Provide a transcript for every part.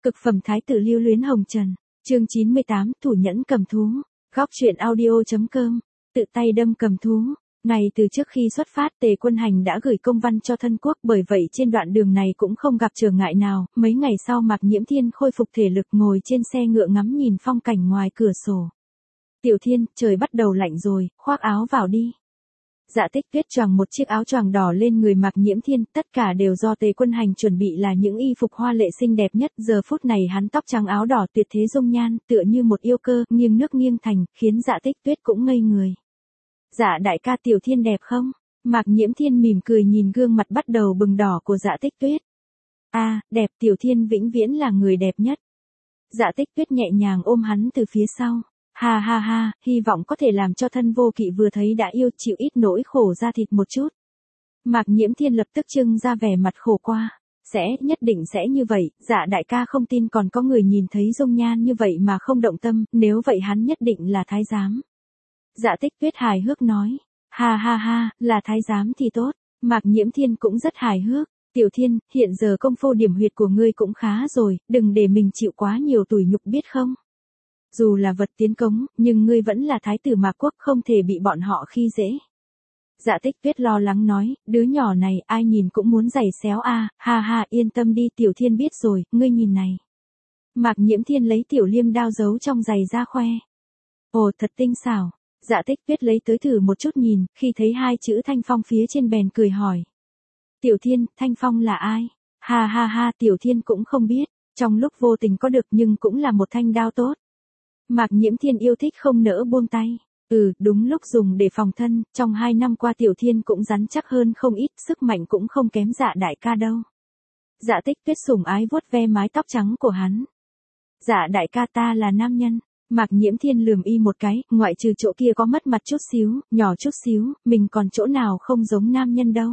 Cực phẩm thái tử lưu luyến hồng trần. Chương 98, thủ nhẫn cầm thú. Góc truyện audio.com. Tự tay đâm cầm thú. Ngày từ trước khi xuất phát, Tề Quân Hành đã gửi công văn cho thân quốc, bởi vậy trên đoạn đường này cũng không gặp trở ngại nào. Mấy ngày sau Mạc Nhiễm Thiên khôi phục thể lực, ngồi trên xe ngựa ngắm nhìn phong cảnh ngoài cửa sổ. Tiểu Thiên, trời bắt đầu lạnh rồi, khoác áo vào đi. Dạ Tích Tuyết choàng một chiếc áo choàng đỏ lên người Mạc Nhiễm Thiên, tất cả đều do Tề Quân Hành chuẩn bị là những y phục hoa lệ xinh đẹp nhất. Giờ phút này hắn tóc trắng áo đỏ tuyệt thế dung nhan, tựa như một yêu cơ, nghiêng nước nghiêng thành, khiến Dạ Tích Tuyết cũng ngây người. Dạ đại ca, Tiểu Thiên đẹp không? Mạc Nhiễm Thiên mỉm cười nhìn gương mặt bắt đầu bừng đỏ của Dạ Tích Tuyết. Đẹp, Tiểu Thiên vĩnh viễn là người đẹp nhất. Dạ Tích Tuyết nhẹ nhàng ôm hắn từ phía sau. Ha ha ha, hy vọng có thể làm cho thân vô kỵ vừa thấy đã yêu, chịu ít nỗi khổ da thịt một chút. Mạc Nhiễm Thiên lập tức trưng ra vẻ mặt khổ qua. Nhất định sẽ như vậy, dạ đại ca không tin còn có người nhìn thấy dung nhan như vậy mà không động tâm, nếu vậy hắn nhất định là thái giám. Dạ Tích Tuyết hài hước nói. Ha ha ha, là thái giám thì tốt. Mạc Nhiễm Thiên cũng rất hài hước. Tiểu Thiên, hiện giờ công phu điểm huyệt của ngươi cũng khá rồi, đừng để mình chịu quá nhiều tủi nhục biết không? Dù là vật tiến cống, nhưng ngươi vẫn là thái tử Mạc Quốc, không thể bị bọn họ khi dễ. Dạ Tích Tuyết lo lắng nói, đứa nhỏ này ai nhìn cũng muốn giày xéo ha ha, yên tâm đi Tiểu Thiên biết rồi, ngươi nhìn này. Mạc Nhiễm Thiên lấy tiểu liêm đao giấu trong giày ra khoe. Ồ, thật tinh xảo. Dạ Tích Tuyết lấy tới thử một chút nhìn, khi thấy hai chữ Thanh Phong phía trên bèn cười hỏi. Tiểu Thiên, Thanh Phong là ai? Ha ha ha, Tiểu Thiên cũng không biết, trong lúc vô tình có được nhưng cũng là một thanh đao tốt. Mạc Nhiễm Thiên yêu thích không nỡ buông tay. Đúng lúc dùng để phòng thân, trong 2 năm qua Tiểu Thiên cũng rắn chắc hơn không ít, sức mạnh cũng không kém dạ đại ca đâu. Dạ Tích Tuyết sủng ái vuốt ve mái tóc trắng của hắn. Dạ đại ca, ta là nam nhân. Mạc Nhiễm Thiên lườm y một cái, ngoại trừ chỗ kia có mất mặt chút xíu, nhỏ chút xíu, mình còn chỗ nào không giống nam nhân đâu.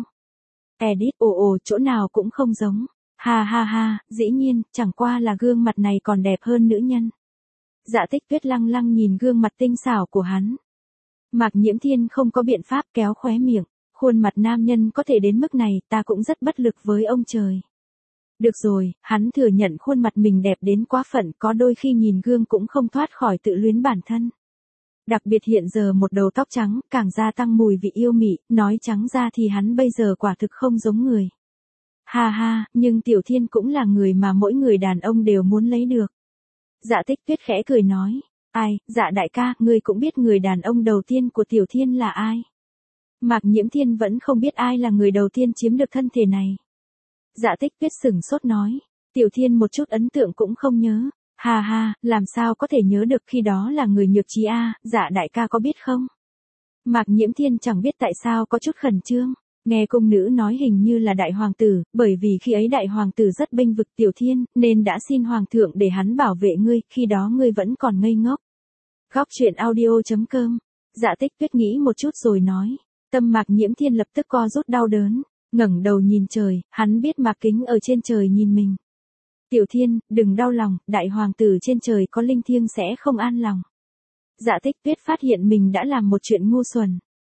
Edit, chỗ nào cũng không giống. Ha ha ha, dĩ nhiên, chẳng qua là gương mặt này còn đẹp hơn nữ nhân. Dạ Tích Tuyết lăng lăng nhìn gương mặt tinh xảo của hắn. Mạc Nhiễm Thiên không có biện pháp kéo khóe miệng, khuôn mặt nam nhân có thể đến mức này, ta cũng rất bất lực với ông trời. Được rồi, hắn thừa nhận khuôn mặt mình đẹp đến quá phận, có đôi khi nhìn gương cũng không thoát khỏi tự luyến bản thân. Đặc biệt hiện giờ một đầu tóc trắng, càng gia tăng mùi vị yêu mị, nói trắng ra thì hắn bây giờ quả thực không giống người. Ha ha, nhưng Tiểu Thiên cũng là người mà mỗi người đàn ông đều muốn lấy được. Dạ Tích Tuyết khẽ cười nói. Dạ đại ca, ngươi cũng biết người đàn ông đầu tiên của Tiểu Thiên là ai. Mạc Nhiễm Thiên vẫn không biết ai là người đầu tiên chiếm được thân thể này. Dạ Tích Tuyết sửng sốt nói. Tiểu Thiên một chút ấn tượng cũng không nhớ. Ha ha, làm sao có thể nhớ được, khi đó là người nhược trí dạ đại ca có biết không? Mạc Nhiễm Thiên chẳng biết tại sao có chút khẩn trương. Nghe cung nữ nói hình như là đại hoàng tử, bởi vì khi ấy đại hoàng tử rất bênh vực Tiểu Thiên, nên đã xin hoàng thượng để hắn bảo vệ ngươi, khi đó ngươi vẫn còn ngây ngốc. Góc truyện audio.com. Dạ Tích Tuyết nghĩ một chút rồi nói. Tâm Mạc Nhiễm Thiên lập tức co rút đau đớn, ngẩng đầu nhìn trời, hắn biết Mạc Kính ở trên trời nhìn mình. Tiểu Thiên, đừng đau lòng, đại hoàng tử trên trời có linh thiêng sẽ không an lòng. Dạ Tích Tuyết phát hiện mình đã làm một chuyện ngu xuẩn.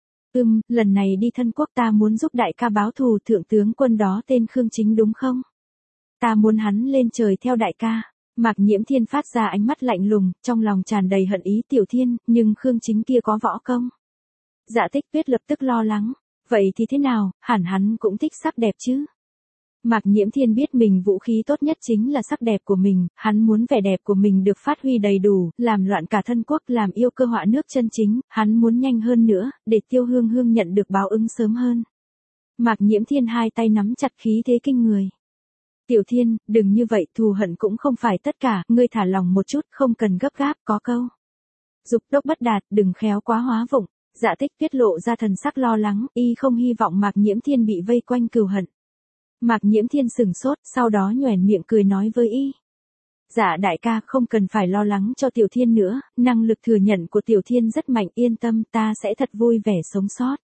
Lần này đi thân quốc ta muốn giúp đại ca báo thù, thượng tướng quân đó tên Khương Chính đúng không? Ta muốn hắn lên trời theo đại ca. Mạc Nhiễm Thiên phát ra ánh mắt lạnh lùng, trong lòng tràn đầy hận ý. Tiểu Thiên, nhưng Khương Chính kia có võ công. Dạ Tích Tuyết lập tức lo lắng. Vậy thì thế nào, hẳn hắn cũng thích sắc đẹp chứ? Mạc Nhiễm Thiên biết mình vũ khí tốt nhất chính là sắc đẹp của mình, hắn muốn vẻ đẹp của mình được phát huy đầy đủ, làm loạn cả thân quốc, làm yêu cơ họa nước chân chính, hắn muốn nhanh hơn nữa, để Tiêu Hương Hương nhận được báo ứng sớm hơn. Mạc Nhiễm Thiên hai tay nắm chặt khí thế kinh người. Tiểu Thiên, đừng như vậy, thù hận cũng không phải tất cả, ngươi thả lòng một chút, không cần gấp gáp, có câu. Dục đốc bất đạt, đừng khéo quá hóa vụng. Dạ Tích Tuyết lộ ra thần sắc lo lắng, y không hy vọng Mạc Nhiễm Thiên bị vây quanh cừu hận. Mạc Nhiễm Thiên sửng sốt, sau đó nhoẻn miệng cười nói với y. Dạ đại ca, không cần phải lo lắng cho Tiểu Thiên nữa, năng lực thừa nhận của Tiểu Thiên rất mạnh, yên tâm, ta sẽ thật vui vẻ sống sót.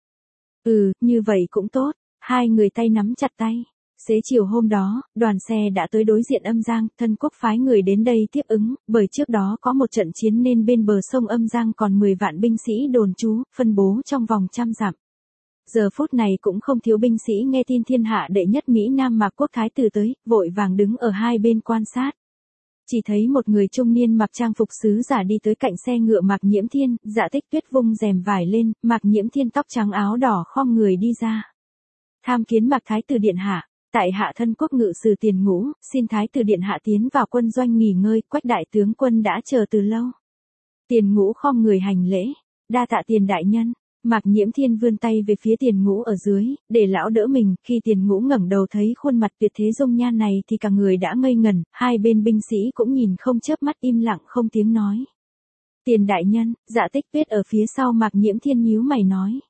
Như vậy cũng tốt. Hai người tay nắm chặt tay. Xế chiều hôm đó, đoàn xe đã tới đối diện Âm Giang, thân quốc phái người đến đây tiếp ứng, bởi trước đó có một trận chiến nên bên bờ sông Âm Giang còn 10 vạn binh sĩ đồn trú, phân bố trong vòng 100 dặm. Giờ phút này cũng không thiếu binh sĩ nghe tin thiên hạ đệ nhất Mỹ Nam Mạc Quốc thái tử tới, vội vàng đứng ở hai bên quan sát. chỉ thấy một người trung niên mặc trang phục sứ giả đi tới cạnh xe ngựa Mạc Nhiễm Thiên, Dạ Tích Tuyết vung rèm vải lên, Mạc Nhiễm Thiên tóc trắng áo đỏ khom người đi ra. Tham kiến Mạc Thái tử điện hạ, tại hạ thân quốc ngự sử Tiền Ngũ, xin Thái tử điện hạ tiến vào quân doanh nghỉ ngơi, Quách đại tướng quân đã chờ từ lâu. Tiền Ngũ khom người hành lễ, đa tạ Tiền đại nhân. Mạc Nhiễm Thiên vươn tay về phía Tiền Ngũ ở dưới, để lão đỡ mình, khi Tiền Ngũ ngẩng đầu thấy khuôn mặt tuyệt thế dung nhan này thì cả người đã ngây ngẩn, hai bên binh sĩ cũng nhìn không chớp mắt im lặng không tiếng nói. Tiền đại nhân, Dạ Tích Tuyết ở phía sau Mạc Nhiễm Thiên nhíu mày nói.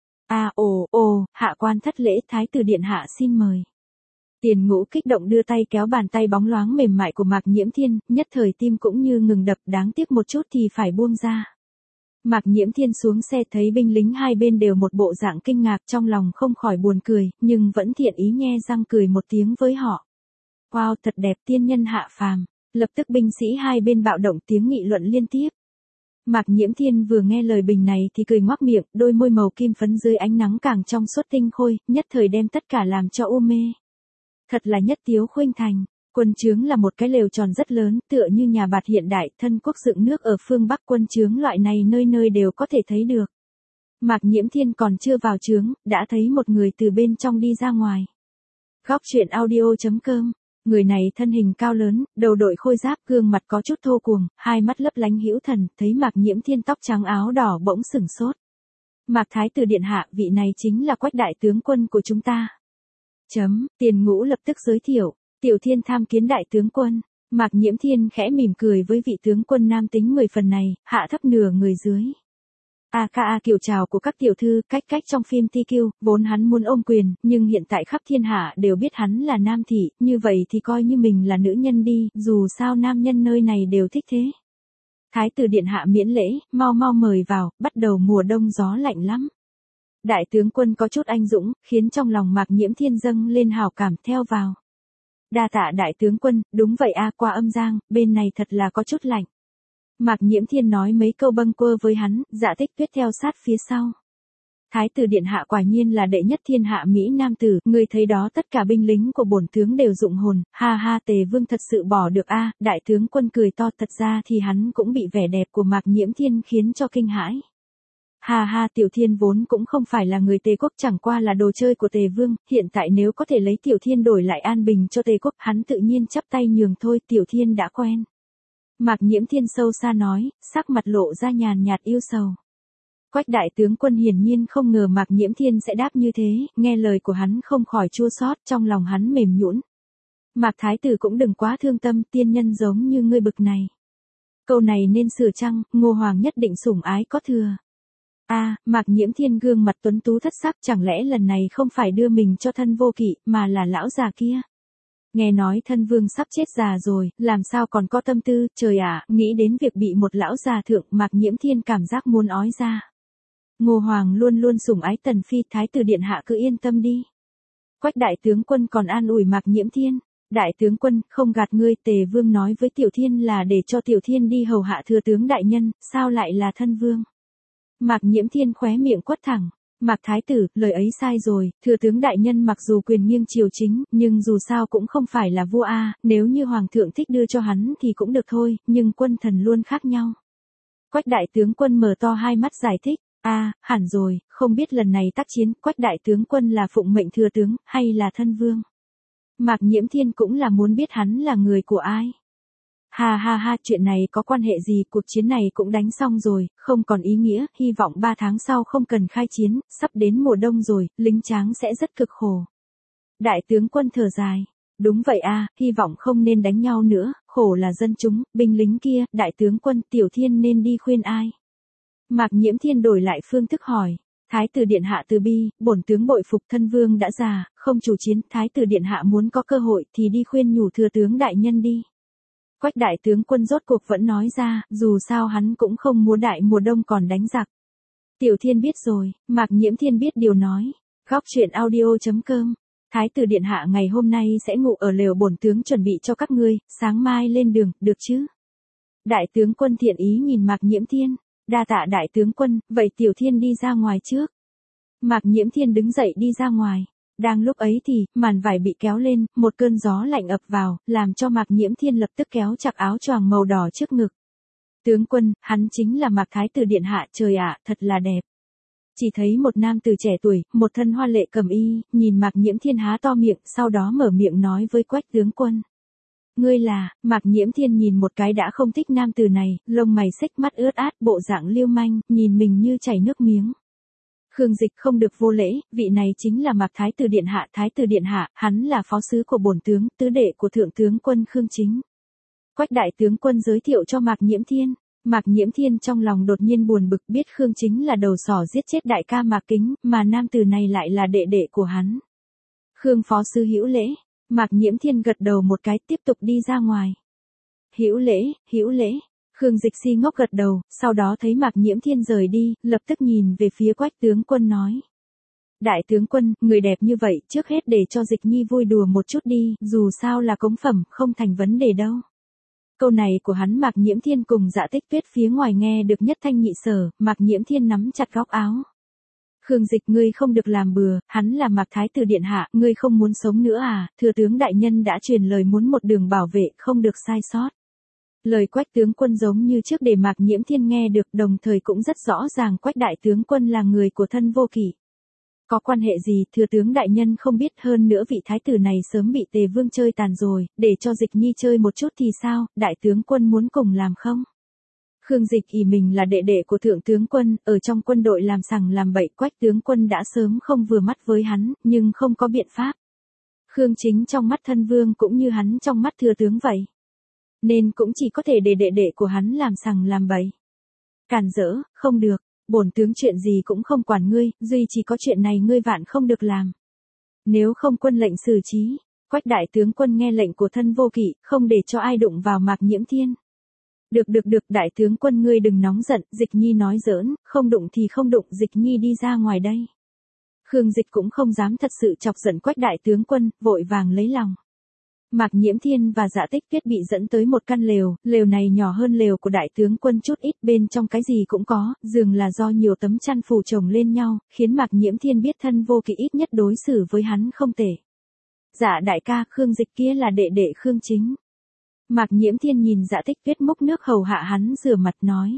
Hạ quan thất lễ, Thái tử điện hạ xin mời. Tiền Ngũ kích động đưa tay kéo bàn tay bóng loáng mềm mại của Mạc Nhiễm Thiên, nhất thời tim cũng như ngừng đập, đáng tiếc một chút thì phải buông ra. Mạc Nhiễm Thiên xuống xe thấy binh lính hai bên đều một bộ dạng kinh ngạc, trong lòng không khỏi buồn cười, nhưng vẫn thiện ý nhe răng cười một tiếng với họ. Wow, thật đẹp, tiên nhân hạ phàm. Lập tức binh sĩ hai bên bạo động tiếng nghị luận liên tiếp. Mạc Nhiễm Thiên vừa nghe lời bình này thì cười ngoác miệng, đôi môi màu kim phấn dưới ánh nắng càng trong suốt tinh khôi, nhất thời đem tất cả làm cho u mê. Thật là nhất tiếu khuynh thành. Quân trướng là một cái lều tròn rất lớn, tựa như nhà bạt hiện đại, thân quốc dựng nước ở phương Bắc, quân trướng loại này nơi nơi đều có thể thấy được. Mạc Nhiễm Thiên còn chưa vào trướng, đã thấy một người từ bên trong đi ra ngoài. Góc truyện audio.com. Người này thân hình cao lớn, đầu đội khôi giáp, gương mặt có chút thô cuồng, hai mắt lấp lánh hữu thần, thấy Mạc Nhiễm Thiên tóc trắng áo đỏ bỗng sửng sốt. Mạc Thái tử điện hạ, vị này chính là Quách đại tướng quân của chúng ta. Tiền Ngũ lập tức giới thiệu. Tiểu Thiên tham kiến đại tướng quân. Mạc Nhiễm Thiên khẽ mỉm cười với vị tướng quân nam tính 10 phần này, hạ thấp nửa người dưới. Kiểu chào của các tiểu thư, cách trong phim TQ, vốn hắn muốn ôm quyền, nhưng hiện tại khắp thiên hạ đều biết hắn là nam thị, như vậy thì coi như mình là nữ nhân đi, dù sao nam nhân nơi này đều thích thế. Thái tử điện hạ miễn lễ, mau mời vào, bắt đầu mùa đông gió lạnh lắm. Đại tướng quân có chút anh dũng, khiến trong lòng Mạc Nhiễm Thiên dâng lên hào cảm, theo vào. Đa tạ đại tướng quân, đúng vậy qua âm giang, bên này thật là có chút lạnh. Mạc Nhiễm Thiên nói mấy câu bâng quơ với hắn, Dạ Tích Tuyết theo sát phía sau. Thái tử điện hạ quả nhiên là đệ nhất thiên hạ Mỹ nam tử, người thấy đó tất cả binh lính của bổn tướng đều dụng hồn, Tề Vương thật sự bỏ được đại tướng quân cười to, thật ra thì hắn cũng bị vẻ đẹp của Mạc Nhiễm Thiên khiến cho kinh hãi. Tiểu Thiên vốn cũng không phải là người Tề quốc, chẳng qua là đồ chơi của Tề Vương, hiện tại nếu có thể lấy Tiểu Thiên đổi lại an bình cho Tề quốc, hắn tự nhiên chắp tay nhường thôi, Tiểu Thiên đã quen. Mạc Nhiễm Thiên sâu xa nói, sắc mặt lộ ra nhàn nhạt yêu sầu. Quách đại tướng quân hiển nhiên không ngờ Mạc Nhiễm Thiên sẽ đáp như thế, nghe lời của hắn không khỏi chua xót, trong lòng hắn mềm nhũn. Mạc Thái tử cũng đừng quá thương tâm, tiên nhân giống như ngươi bực này. Câu này nên sửa chăng, Ngô Hoàng nhất định sủng ái có thừa. Mạc Nhiễm Thiên gương mặt tuấn tú thất sắc, chẳng lẽ lần này không phải đưa mình cho thân vô kỵ, mà là lão già kia. Nghe nói thân vương sắp chết già rồi, làm sao còn có tâm tư, trời ạ, nghĩ đến việc bị một lão già thượng, Mạc Nhiễm Thiên cảm giác muốn ói ra. Ngô Hoàng luôn luôn sủng ái Tần Phi, Thái tử điện hạ cứ yên tâm đi. Quách đại tướng quân còn an ủi Mạc Nhiễm Thiên. Đại tướng quân, không gạt ngươi, Tề Vương nói với Tiểu Thiên là để cho Tiểu Thiên đi hầu hạ thừa tướng đại nhân, sao lại là thân vương? Mạc Nhiễm Thiên khóe miệng quất thẳng. Mạc Thái tử, lời ấy sai rồi, thừa tướng đại nhân mặc dù quyền nghiêng triều chính, nhưng dù sao cũng không phải là vua nếu như hoàng thượng thích đưa cho hắn thì cũng được thôi, nhưng quân thần luôn khác nhau. Quách đại tướng quân mở to hai mắt giải thích, hẳn rồi, không biết lần này tác chiến, Quách đại tướng quân là phụng mệnh thừa tướng, hay là thân vương? Mạc Nhiễm Thiên cũng là muốn biết hắn là người của ai. Chuyện này có quan hệ gì, cuộc chiến này cũng đánh xong rồi, không còn ý nghĩa, hy vọng 3 tháng sau không cần khai chiến, sắp đến mùa đông rồi, lính tráng sẽ rất cực khổ. Đại tướng quân thở dài, đúng vậy hy vọng không nên đánh nhau nữa, khổ là dân chúng, binh lính kia, đại tướng quân, Tiểu Thiên nên đi khuyên ai? Mạc Nhiễm Thiên đổi lại phương thức hỏi. Thái tử điện hạ từ bi, bổn tướng bội phục, thân vương đã già, không chủ chiến, thái tử điện hạ muốn có cơ hội thì đi khuyên nhủ thừa tướng đại nhân đi. Quách đại tướng quân rốt cuộc vẫn nói ra, dù sao hắn cũng không muốn đại mùa đông còn đánh giặc. Tiểu Thiên biết rồi, Mạc Nhiễm Thiên biết điều nói. Góc truyện audio.com. Thái tử điện hạ ngày hôm nay sẽ ngủ ở lều bổn tướng chuẩn bị cho các ngươi, sáng mai lên đường, được chứ? Đại tướng quân thiện ý nhìn Mạc Nhiễm Thiên. Đa tạ đại tướng quân, vậy Tiểu Thiên đi ra ngoài trước. Mạc Nhiễm Thiên đứng dậy đi ra ngoài. Đang lúc ấy thì, màn vải bị kéo lên, một cơn gió lạnh ập vào, làm cho Mạc Nhiễm Thiên lập tức kéo chặt áo choàng màu đỏ trước ngực. Tướng quân, hắn chính là Mạc Thái tử điện hạ, trời ạ, thật là đẹp. Chỉ thấy một nam tử trẻ tuổi, một thân hoa lệ cẩm y, nhìn Mạc Nhiễm Thiên há to miệng, sau đó mở miệng nói với Quách tướng quân. Ngươi là, Mạc Nhiễm Thiên nhìn một cái đã không thích nam tử này, lông mày xếch mắt ướt át, bộ dạng liêu manh, nhìn mình như chảy nước miếng. Khương Dịch không được vô lễ, vị này chính là Mạc Thái tử điện hạ, hắn là phó sứ của bổn tướng, tứ đệ của thượng tướng quân Khương Chính. Quách đại tướng quân giới thiệu cho Mạc Nhiễm Thiên. Mạc Nhiễm Thiên trong lòng đột nhiên buồn bực, biết Khương Chính là đầu sỏ giết chết đại ca Mạc Kính, mà nam tử này lại là đệ đệ của hắn. Khương phó sứ hữu lễ. Mạc Nhiễm Thiên gật đầu một cái, tiếp tục đi ra ngoài. Hữu lễ. Khương Dịch si ngốc gật đầu, sau đó thấy Mạc Nhiễm Thiên rời đi, lập tức nhìn về phía Quách tướng quân nói. Đại tướng quân, người đẹp như vậy, trước hết để cho Dịch Nhi vui đùa một chút đi, dù sao là cống phẩm, không thành vấn đề đâu. Câu này của hắn Mạc Nhiễm Thiên cùng Dạ Tích Tuyết phía ngoài nghe được nhất thanh nhị sở, Mạc Nhiễm Thiên nắm chặt góc áo. Khương Dịch, ngươi không được làm bừa, hắn là Mạc Thái tử điện hạ, ngươi không muốn sống nữa à, thừa tướng đại nhân đã truyền lời muốn một đường bảo vệ, không được sai sót. Lời Quách tướng quân giống như trước để Mạc Nhiễm Thiên nghe được, đồng thời cũng rất rõ ràng Quách đại tướng quân là người của thân vô kỷ. Có quan hệ gì, thừa tướng đại nhân không biết, hơn nữa vị thái tử này sớm bị Tề Vương chơi tàn rồi, để cho Dịch Nhi chơi một chút thì sao, đại tướng quân muốn cùng làm không? Khương Dịch ỷ mình là đệ đệ của thượng tướng quân, ở trong quân đội làm sằng làm bậy, Quách tướng quân đã sớm không vừa mắt với hắn, nhưng không có biện pháp. Khương Chính trong mắt thân vương cũng như hắn trong mắt thừa tướng vậy. Nên cũng chỉ có thể để đệ đệ của hắn làm sằng làm bậy. Cản rỡ, không được, bổn tướng chuyện gì cũng không quản ngươi, duy chỉ có chuyện này ngươi vạn không được làm. Nếu không quân lệnh xử trí, Quách đại tướng quân nghe lệnh của thân vô kỵ, không để cho ai đụng vào Mạc Nhiễm Thiên. Được, đại tướng quân ngươi đừng nóng giận, Dịch Nhi nói giỡn, không đụng thì không đụng, Dịch Nhi đi ra ngoài đây. Khương Dịch cũng không dám thật sự chọc giận Quách đại tướng quân, vội vàng lấy lòng. Mạc Nhiễm Thiên và Dạ Tích Tuyết bị dẫn tới một căn lều, lều này nhỏ hơn lều của đại tướng quân chút ít, bên trong cái gì cũng có, giường là do nhiều tấm chăn phủ chồng lên nhau, khiến Mạc Nhiễm Thiên biết thân vô kỵ ít nhất đối xử với hắn không tệ. Dạ đại ca, Khương Dịch kia là đệ đệ Khương Chính. Mạc Nhiễm Thiên nhìn Dạ Tích Tuyết múc nước hầu hạ hắn rửa mặt nói.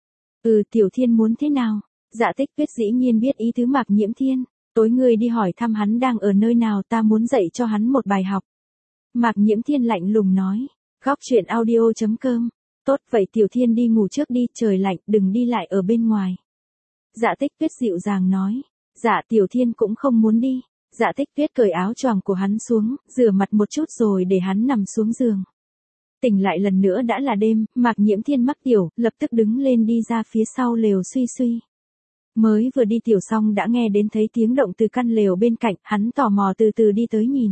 Tiểu Thiên muốn thế nào? Dạ Tích Tuyết dĩ nhiên biết ý tứ Mạc Nhiễm Thiên, tối ngươi đi hỏi thăm hắn đang ở nơi nào, ta muốn dạy cho hắn một bài học. Mạc Nhiễm Thiên lạnh lùng nói. Góc truyện audio.com. Tốt vậy Tiểu Thiên đi ngủ trước đi, trời lạnh, đừng đi lại ở bên ngoài. Dạ Tích Tuyết dịu dàng nói. Dạ Tiểu Thiên cũng không muốn đi. Dạ Tích Tuyết cởi áo choàng của hắn xuống, rửa mặt một chút rồi để hắn nằm xuống giường. Tỉnh lại lần nữa đã là đêm, Mạc Nhiễm Thiên mắc tiểu, lập tức đứng lên đi ra phía sau lều suy. Mới vừa đi tiểu xong đã nghe đến thấy tiếng động từ căn lều bên cạnh, hắn tò mò từ từ đi tới nhìn.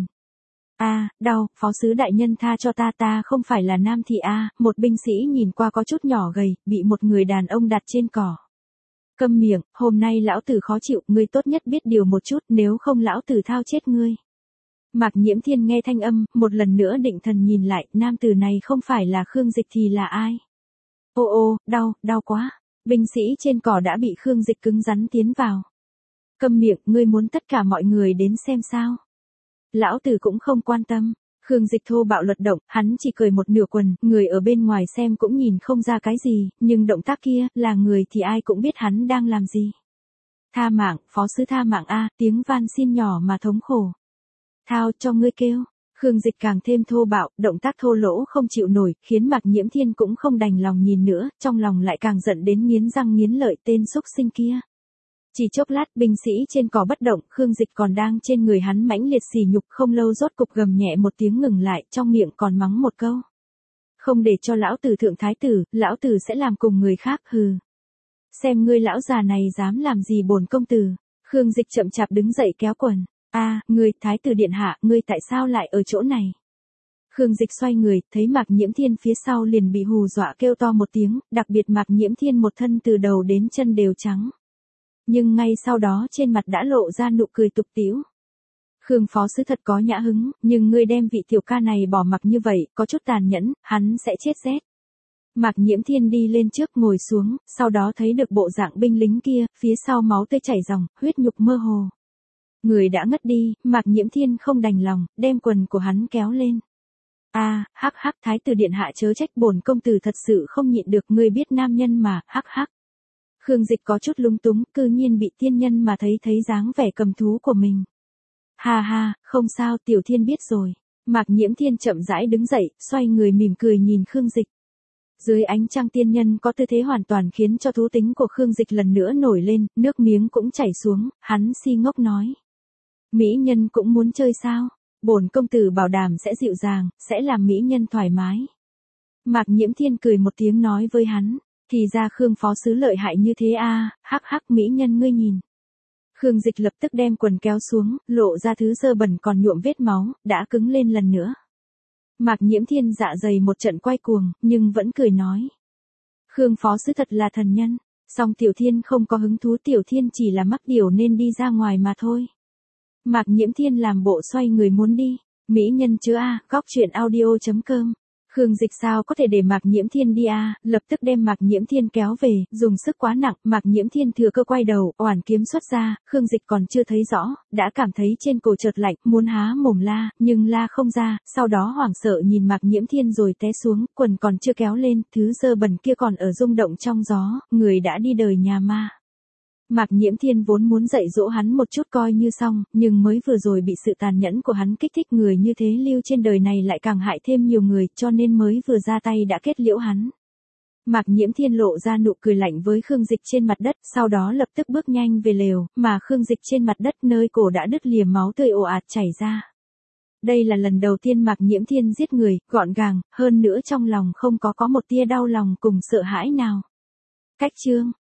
Đau, phó sứ đại nhân tha cho ta không phải là nam thị một binh sĩ nhìn qua có chút nhỏ gầy, bị một người đàn ông đặt trên cỏ. Câm miệng, hôm nay lão tử khó chịu, ngươi tốt nhất biết điều một chút, nếu không lão tử thao chết ngươi. Mạc Nhiễm Thiên nghe thanh âm, một lần nữa định thần nhìn lại, nam tử này không phải là Khương Dịch thì là ai? Đau quá. Binh sĩ trên cỏ đã bị Khương Dịch cứng rắn tiến vào. Câm miệng, ngươi muốn tất cả mọi người đến xem sao? Lão tử cũng không quan tâm. Khương Dịch thô bạo luật động, hắn chỉ cởi một nửa quần, người ở bên ngoài xem cũng nhìn không ra cái gì, nhưng động tác kia, là người thì ai cũng biết hắn đang làm gì. Tha mạng, phó sứ tha mạng tiếng van xin nhỏ mà thống khổ. Thao cho ngươi kêu. Khương Dịch càng thêm thô bạo, động tác thô lỗ không chịu nổi, khiến Mạc Nhiễm Thiên cũng không đành lòng nhìn nữa, trong lòng lại càng giận đến nghiến răng nghiến lợi tên xúc sinh kia. Chỉ chốc lát binh sĩ trên cỏ bất động, Khương Dịch còn đang trên người hắn mãnh liệt sỉ nhục, không lâu rốt cục gầm nhẹ một tiếng ngừng lại, trong miệng còn mắng một câu. Không để cho lão tử thượng thái tử, lão tử sẽ làm cùng người khác, hừ. Xem ngươi lão già này dám làm gì bổn công tử. Khương Dịch chậm chạp đứng dậy kéo quần. Ngươi, thái tử điện hạ, ngươi tại sao lại ở chỗ này? Khương Dịch xoay người, thấy Mạc Nhiễm Thiên phía sau liền bị hù dọa kêu to một tiếng, đặc biệt Mạc Nhiễm Thiên một thân từ đầu đến chân đều trắng. Nhưng ngay sau đó trên mặt đã lộ ra nụ cười tục tĩu. Khương phó sứ thật có nhã hứng, nhưng ngươi đem vị tiểu ca này bỏ mặc như vậy, có chút tàn nhẫn, hắn sẽ chết rét. Mạc Nhiễm Thiên đi lên trước ngồi xuống, sau đó thấy được bộ dạng binh lính kia, phía sau máu tươi chảy ròng, huyết nhục mơ hồ. Người đã ngất đi, Mạc Nhiễm Thiên không đành lòng, đem quần của hắn kéo lên. Hắc hắc, thái tử điện hạ chớ trách, bổn công tử thật sự không nhịn được, ngươi biết nam nhân mà, hắc hắc. Khương Dịch có chút lúng túng, cư nhiên bị tiên nhân mà thấy dáng vẻ cầm thú của mình. Ha ha, không sao, Tiểu Thiên biết rồi. Mạc Nhiễm Thiên chậm rãi đứng dậy, xoay người mỉm cười nhìn Khương Dịch. Dưới ánh trăng tiên nhân có tư thế hoàn toàn khiến cho thú tính của Khương Dịch lần nữa nổi lên, nước miếng cũng chảy xuống, hắn si ngốc nói. Mỹ nhân cũng muốn chơi sao? Bổn công tử bảo đảm sẽ dịu dàng, sẽ làm mỹ nhân thoải mái. Mạc Nhiễm Thiên cười một tiếng nói với hắn, thì ra Khương phó sứ lợi hại như thế hắc hắc, mỹ nhân ngươi nhìn. Khương Dịch lập tức đem quần kéo xuống, lộ ra thứ dơ bẩn còn nhuộm vết máu, đã cứng lên lần nữa. Mạc Nhiễm Thiên dạ dày một trận quay cuồng, nhưng vẫn cười nói. Khương phó sứ thật là thần nhân, song Tiểu Thiên không có hứng thú, Tiểu Thiên chỉ là mắc điều nên đi ra ngoài mà thôi. Mạc Nhiễm Thiên làm bộ xoay người muốn đi. Mỹ nhân chứ góc truyện audio.com. Khương Dịch sao có thể để Mạc Nhiễm Thiên đi lập tức đem Mạc Nhiễm Thiên kéo về, dùng sức quá nặng, Mạc Nhiễm Thiên thừa cơ quay đầu, oản kiếm xuất ra, Khương Dịch còn chưa thấy rõ, đã cảm thấy trên cổ chợt lạnh, muốn há mồm la, nhưng la không ra, sau đó hoảng sợ nhìn Mạc Nhiễm Thiên rồi té xuống, quần còn chưa kéo lên, thứ dơ bẩn kia còn ở rung động trong gió, người đã đi đời nhà ma. Mạc Nhiễm Thiên vốn muốn dạy dỗ hắn một chút coi như xong, nhưng mới vừa rồi bị sự tàn nhẫn của hắn kích thích, người như thế lưu trên đời này lại càng hại thêm nhiều người, cho nên mới vừa ra tay đã kết liễu hắn. Mạc Nhiễm Thiên lộ ra nụ cười lạnh với Khương Dịch trên mặt đất, sau đó lập tức bước nhanh về lều, mà Khương Dịch trên mặt đất nơi cổ đã đứt lìa, máu tươi ồ ạt chảy ra. Đây là lần đầu tiên Mạc Nhiễm Thiên giết người, gọn gàng, hơn nữa trong lòng không có một tia đau lòng cùng sợ hãi nào. Cách chương